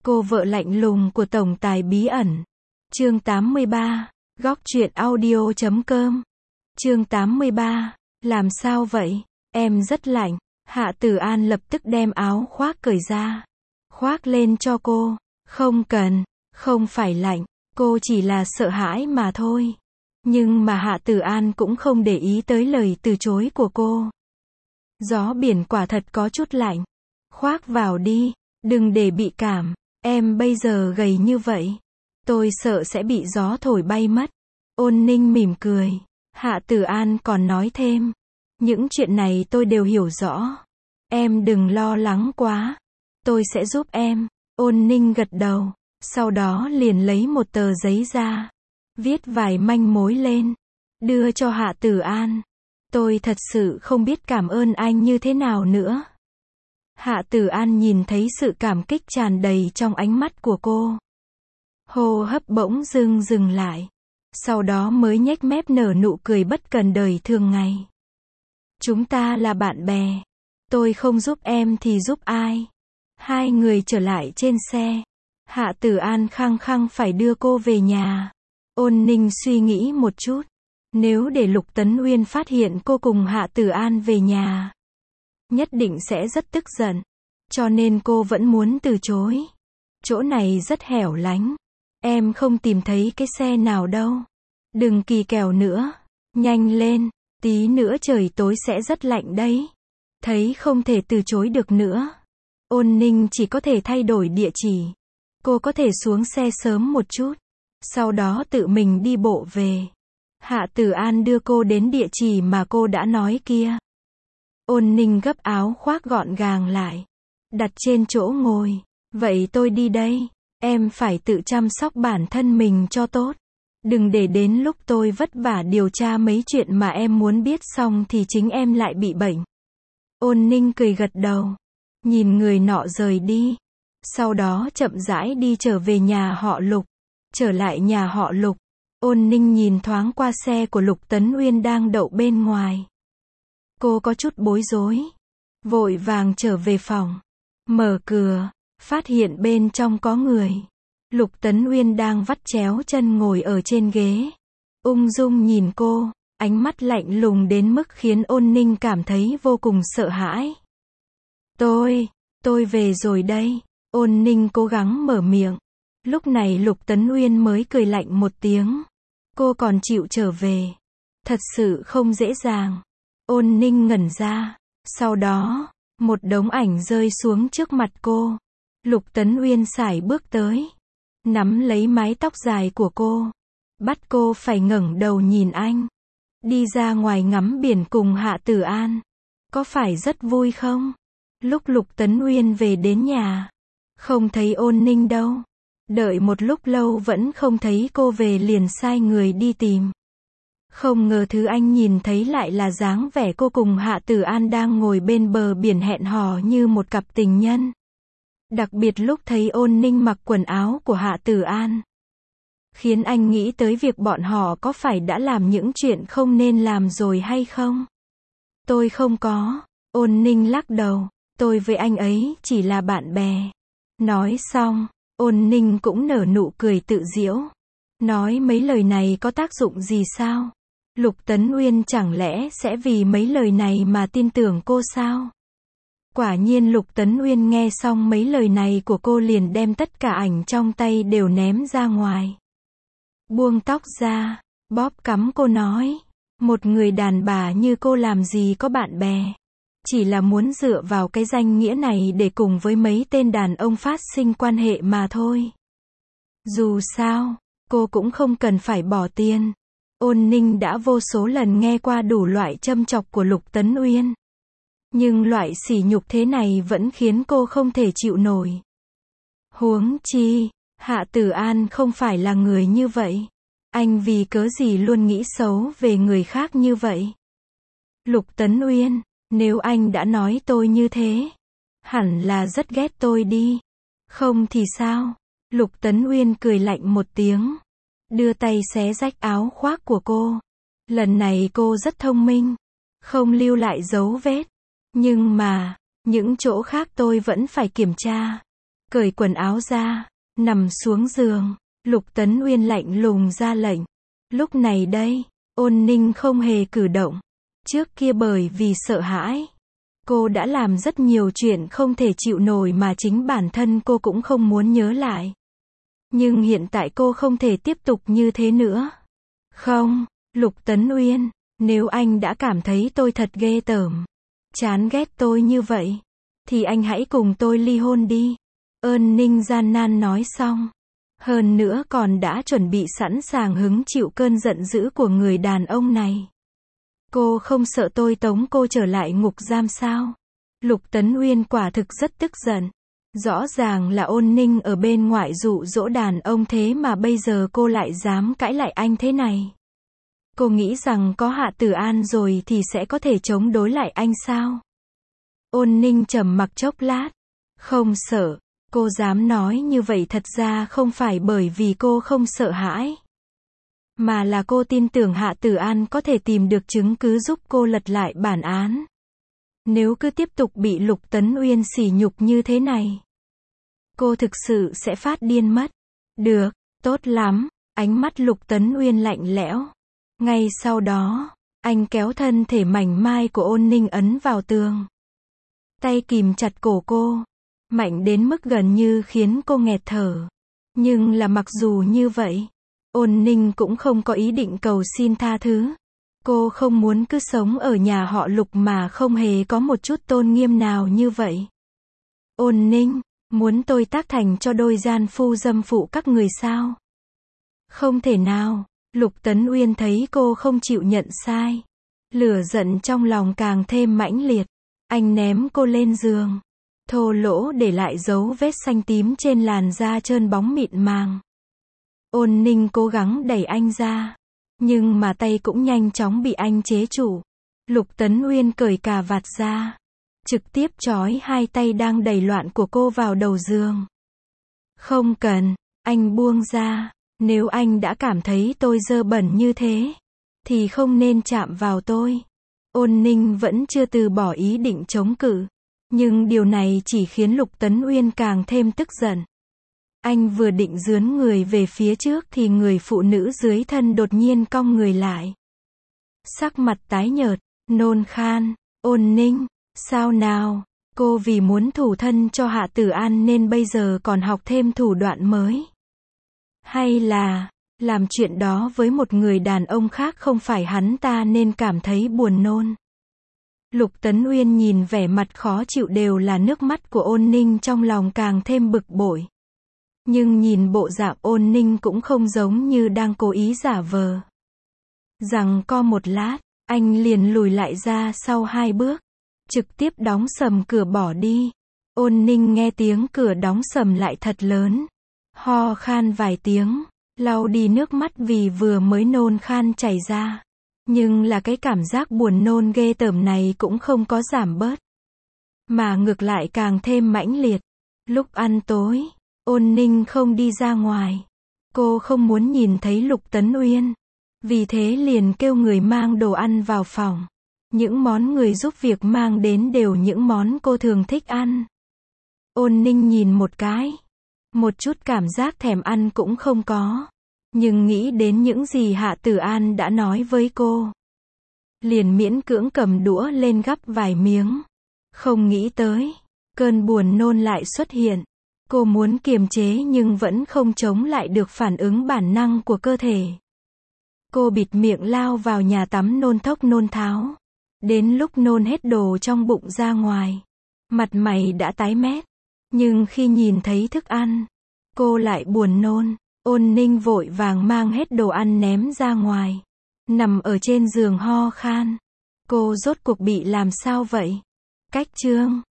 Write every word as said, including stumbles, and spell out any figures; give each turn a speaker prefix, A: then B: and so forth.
A: Cô vợ lạnh lùng của tổng tài bí ẩn. Chương tám mươi ba. Góc truyện audio chấm com. Chương tám mươi ba. Làm sao vậy? Em rất lạnh. Hạ Tử An lập tức đem áo khoác cởi ra. Khoác lên cho cô. Không cần, không phải lạnh, cô chỉ là sợ hãi mà thôi. Nhưng mà Hạ Tử An cũng không để ý tới lời từ chối của cô. Gió biển quả thật có chút lạnh. Khoác vào đi, đừng để bị cảm. Em bây giờ gầy như vậy, tôi sợ sẽ bị gió thổi bay mất. Ôn Ninh mỉm cười. Hạ Tử An còn nói thêm, những chuyện này tôi đều hiểu rõ. Em đừng lo lắng quá, tôi sẽ giúp em. Ôn Ninh gật đầu, sau đó liền lấy một tờ giấy ra, viết vài manh mối lên, đưa cho Hạ Tử An. Tôi thật sự không biết cảm ơn anh như thế nào nữa. Hạ Tử An nhìn thấy sự cảm kích tràn đầy trong ánh mắt của cô. Hô hấp bỗng dưng dừng lại. Sau đó mới nhếch mép nở nụ cười bất cần đời thường ngày. Chúng ta là bạn bè. Tôi không giúp em thì giúp ai? Hai người trở lại trên xe. Hạ Tử An khăng khăng phải đưa cô về nhà. Ôn Ninh suy nghĩ một chút. Nếu để Lục Tấn Uyên phát hiện cô cùng Hạ Tử An về nhà, nhất định sẽ rất tức giận. Cho nên cô vẫn muốn từ chối. Chỗ này rất hẻo lánh. Em không tìm thấy cái xe nào đâu. Đừng kỳ kèo nữa. Nhanh lên, tí nữa trời tối sẽ rất lạnh đấy. Thấy không thể từ chối được nữa. Ôn Ninh chỉ có thể thay đổi địa chỉ. Cô có thể xuống xe sớm một chút, sau đó tự mình đi bộ về. Hạ Tử An đưa cô đến địa chỉ mà cô đã nói kia. Ôn Ninh gấp áo khoác gọn gàng lại, đặt trên chỗ ngồi. Vậy tôi đi đây. Em phải tự chăm sóc bản thân mình cho tốt. Đừng để đến lúc tôi vất vả điều tra mấy chuyện mà em muốn biết xong thì chính em lại bị bệnh. Ôn Ninh cười gật đầu, nhìn người nọ rời đi. Sau đó chậm rãi đi trở về nhà họ Lục. Trở lại nhà họ Lục, Ôn Ninh nhìn thoáng qua xe của Lục Tấn Uyên đang đậu bên ngoài. Cô có chút bối rối, vội vàng trở về phòng. Mở cửa, phát hiện bên trong có người. Lục Tấn Uyên đang vắt chéo chân ngồi ở trên ghế, ung dung nhìn cô, ánh mắt lạnh lùng đến mức khiến Ôn Ninh cảm thấy vô cùng sợ hãi. Tôi, tôi về rồi đây. Ôn Ninh cố gắng mở miệng. Lúc này Lục Tấn Uyên mới cười lạnh một tiếng. Cô còn chịu trở về. Thật sự không dễ dàng. Ôn Ninh ngẩn ra. Sau đó, một đống ảnh rơi xuống trước mặt cô. Lục Tấn Uyên sải bước tới, nắm lấy mái tóc dài của cô, bắt cô phải ngẩng đầu nhìn anh. Đi ra ngoài ngắm biển cùng Hạ Tử An, có phải rất vui không? Lúc Lục Tấn Uyên về đến nhà, không thấy Ôn Ninh đâu. Đợi một lúc lâu vẫn không thấy cô về liền sai người đi tìm. Không ngờ thứ anh nhìn thấy lại là dáng vẻ cô cùng Hạ Tử An đang ngồi bên bờ biển hẹn hò như một cặp tình nhân. Đặc biệt lúc thấy Ôn Ninh mặc quần áo của Hạ Tử An, khiến anh nghĩ tới việc bọn họ có phải đã làm những chuyện không nên làm rồi hay không? Tôi không có. Ôn Ninh lắc đầu. Tôi với anh ấy chỉ là bạn bè. Nói xong, Ôn Ninh cũng nở nụ cười tự giễu. Nói mấy lời này có tác dụng gì sao? Lục Tấn Uyên chẳng lẽ sẽ vì mấy lời này mà tin tưởng cô sao? Quả nhiên Lục Tấn Uyên nghe xong mấy lời này của cô liền đem tất cả ảnh trong tay đều ném ra ngoài. Buông tóc ra, bóp cằm cô nói. Một người đàn bà như cô làm gì có bạn bè. Chỉ là muốn dựa vào cái danh nghĩa này để cùng với mấy tên đàn ông phát sinh quan hệ mà thôi. Dù sao, cô cũng không cần phải bỏ tiền. Ôn Ninh đã vô số lần nghe qua đủ loại châm chọc của Lục Tấn Uyên. Nhưng loại sỉ nhục thế này vẫn khiến cô không thể chịu nổi. Huống chi, Hạ Tử An không phải là người như vậy. Anh vì cớ gì luôn nghĩ xấu về người khác như vậy? Lục Tấn Uyên, nếu anh đã nói tôi như thế, hẳn là rất ghét tôi đi. Không thì sao? Lục Tấn Uyên cười lạnh một tiếng, đưa tay xé rách áo khoác của cô. Lần này cô rất thông minh, không lưu lại dấu vết. Nhưng mà, những chỗ khác tôi vẫn phải kiểm tra. cởi quần áo ra, nằm xuống giường. Lục Tấn Uyên lạnh lùng ra lệnh. Lúc này đây, Ôn Ninh không hề cử động. Trước kia bởi vì sợ hãi, cô đã làm rất nhiều chuyện không thể chịu nổi mà chính bản thân cô cũng không muốn nhớ lại. Nhưng hiện tại cô không thể tiếp tục như thế nữa. Không, Lục Tấn Uyên, nếu anh đã cảm thấy tôi thật ghê tởm, chán ghét tôi như vậy, thì anh hãy cùng tôi ly hôn đi. Ôn Ninh gian nan nói xong. Hơn nữa còn đã chuẩn bị sẵn sàng hứng chịu cơn giận dữ của người đàn ông này. Cô không sợ tôi tống cô trở lại ngục giam sao? Lục Tấn Uyên quả thực rất tức giận. Rõ ràng là Ôn Ninh ở bên ngoài dụ dỗ đàn ông thế mà bây giờ cô lại dám cãi lại anh thế này. Cô nghĩ rằng có Hạ Tử An rồi thì sẽ có thể chống đối lại anh sao? Ôn Ninh trầm mặc chốc lát. Không sợ. Cô dám nói như vậy thật ra không phải bởi vì cô không sợ hãi, mà là cô tin tưởng Hạ Tử An có thể tìm được chứng cứ giúp cô lật lại bản án. Nếu cứ tiếp tục bị Lục Tấn Uyên sỉ nhục như thế này, cô thực sự sẽ phát điên mất. Được, tốt lắm. Ánh mắt Lục Tấn Uyên lạnh lẽo. Ngay sau đó, anh kéo thân thể mảnh mai của Ôn Ninh ấn vào tường. Tay kìm chặt cổ cô, mạnh đến mức gần như khiến cô nghẹt thở. Nhưng là mặc dù như vậy, Ôn Ninh cũng không có ý định cầu xin tha thứ. Cô không muốn cứ sống ở nhà họ Lục mà không hề có một chút tôn nghiêm nào như vậy. Ôn Ninh, muốn tôi tác thành cho đôi gian phu dâm phụ các người sao? Không thể nào. Lục Tấn Uyên thấy cô không chịu nhận sai, lửa giận trong lòng càng thêm mãnh liệt. Anh ném cô lên giường, thô lỗ để lại dấu vết xanh tím trên làn da trơn bóng mịn màng. Ôn Ninh cố gắng đẩy anh ra, nhưng mà tay cũng nhanh chóng bị anh chế trụ. Lục Tấn Uyên cởi cà vạt ra, trực tiếp trói hai tay đang đầy loạn của cô vào đầu giường. Không cần, anh buông ra. Nếu anh đã cảm thấy tôi dơ bẩn như thế, thì không nên chạm vào tôi. Ôn Ninh vẫn chưa từ bỏ ý định chống cự. Nhưng điều này chỉ khiến Lục Tấn Uyên càng thêm tức giận. Anh vừa định dướn người về phía trước thì người phụ nữ dưới thân đột nhiên cong người lại. Sắc mặt tái nhợt, nôn khan. Ôn Ninh, sao nào? Cô vì muốn thủ thân cho Hạ Tử An nên bây giờ còn học thêm thủ đoạn mới? Hay là, làm chuyện đó với một người đàn ông khác không phải hắn ta nên cảm thấy buồn nôn? Lục Tấn Uyên nhìn vẻ mặt khó chịu đều là nước mắt của Ôn Ninh trong lòng càng thêm bực bội. Nhưng nhìn bộ dạng Ôn Ninh cũng không giống như đang cố ý giả vờ. Giằng co một lát, anh liền lùi lại ra sau hai bước, trực tiếp đóng sầm cửa bỏ đi. Ôn Ninh nghe tiếng cửa đóng sầm lại thật lớn, ho khan vài tiếng, lau đi nước mắt vì vừa mới nôn khan chảy ra. Nhưng là cái cảm giác buồn nôn ghê tởm này cũng không có giảm bớt, mà ngược lại càng thêm mãnh liệt. Lúc ăn tối, Ôn Ninh không đi ra ngoài. Cô không muốn nhìn thấy Lục Tấn Uyên, vì thế liền kêu người mang đồ ăn vào phòng. Những món người giúp việc mang đến đều những món cô thường thích ăn. Ôn Ninh nhìn một cái, một chút cảm giác thèm ăn cũng không có. Nhưng nghĩ đến những gì Hạ Tử An đã nói với cô, liền miễn cưỡng cầm đũa lên gắp vài miếng. Không nghĩ tới, cơn buồn nôn lại xuất hiện. Cô muốn kiềm chế nhưng vẫn không chống lại được phản ứng bản năng của cơ thể. Cô bịt miệng lao vào nhà tắm nôn thốc nôn tháo. Đến lúc nôn hết đồ trong bụng ra ngoài, mặt mày đã tái mét. Nhưng khi nhìn thấy thức ăn, cô lại buồn nôn. Ôn Ninh vội vàng mang hết đồ ăn ném ra ngoài, nằm ở trên giường ho khan. Cô rốt cuộc bị làm sao vậy? Cách chương